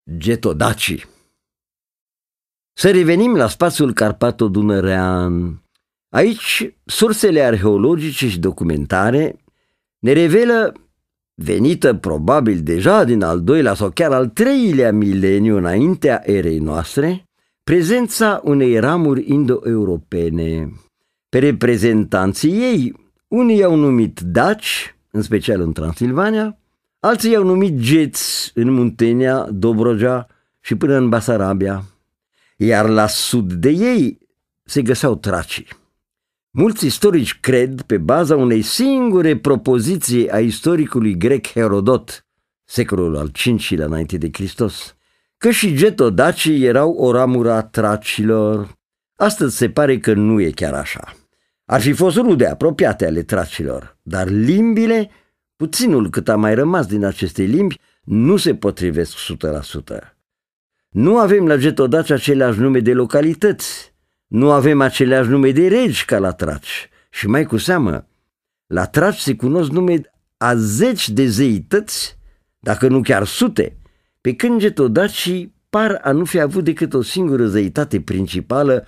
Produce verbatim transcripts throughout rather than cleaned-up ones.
Getodacii. Să revenim la spațiul carpato-dunărean. Aici, sursele arheologice și documentare ne revelă, venită probabil deja din al doilea sau chiar al treilea mileniu înaintea erei noastre, prezența unei ramuri indo-europene. Pe reprezentanții ei, unii i-au numit daci, în special în Transilvania, alții i-au numit geți în Muntenia, Dobrogea și până în Basarabia, iar la sud de ei se găseau tracii. Mulți istorici cred, pe baza unei singure propoziții a istoricului grec Herodot, secolul al cincilea înainte de Hristos, că și getodacii erau o ramură a tracilor. Astăzi se pare că nu e chiar așa. Ar fi fost rude apropiate ale tracilor, dar limbile, puținul cât a mai rămas din aceste limbi, nu se potrivesc o sută la sută. Nu avem la getodaci aceleași nume de localități, nu avem aceleași nume de regi ca la traci și mai cu seamă, la traci se cunosc nume a zeci de zeități, dacă nu chiar sute, pe când getodacii par a nu fi avut decât o singură zeitate principală,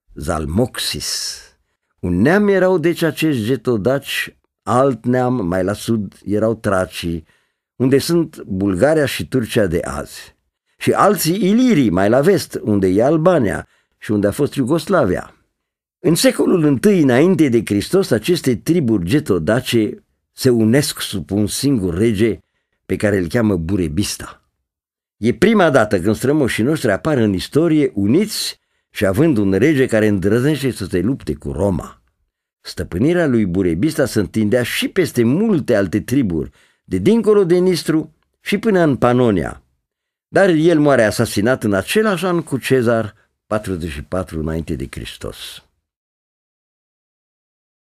Zalmoxis. Un neam erau deci acești getodaci, alt neam mai la sud erau tracii, unde sunt Bulgaria și Turcia de azi, și alții ilirii mai la vest, unde e Albania și unde a fost Iugoslavia. În secolul întâi înainte de Hristos, aceste triburi getodace se unesc sub un singur rege pe care îl cheamă Burebista. E prima dată când strămoșii noștri apar în istorie uniți și având un rege care îndrăznește să se lupte cu Roma. Stăpânirea lui Burebista se întindea și peste multe alte triburi, de dincolo de Nistru și până în Panonia. Dar el moare asasinat în același an cu Cezar, patruzeci și patru înainte de Hristos.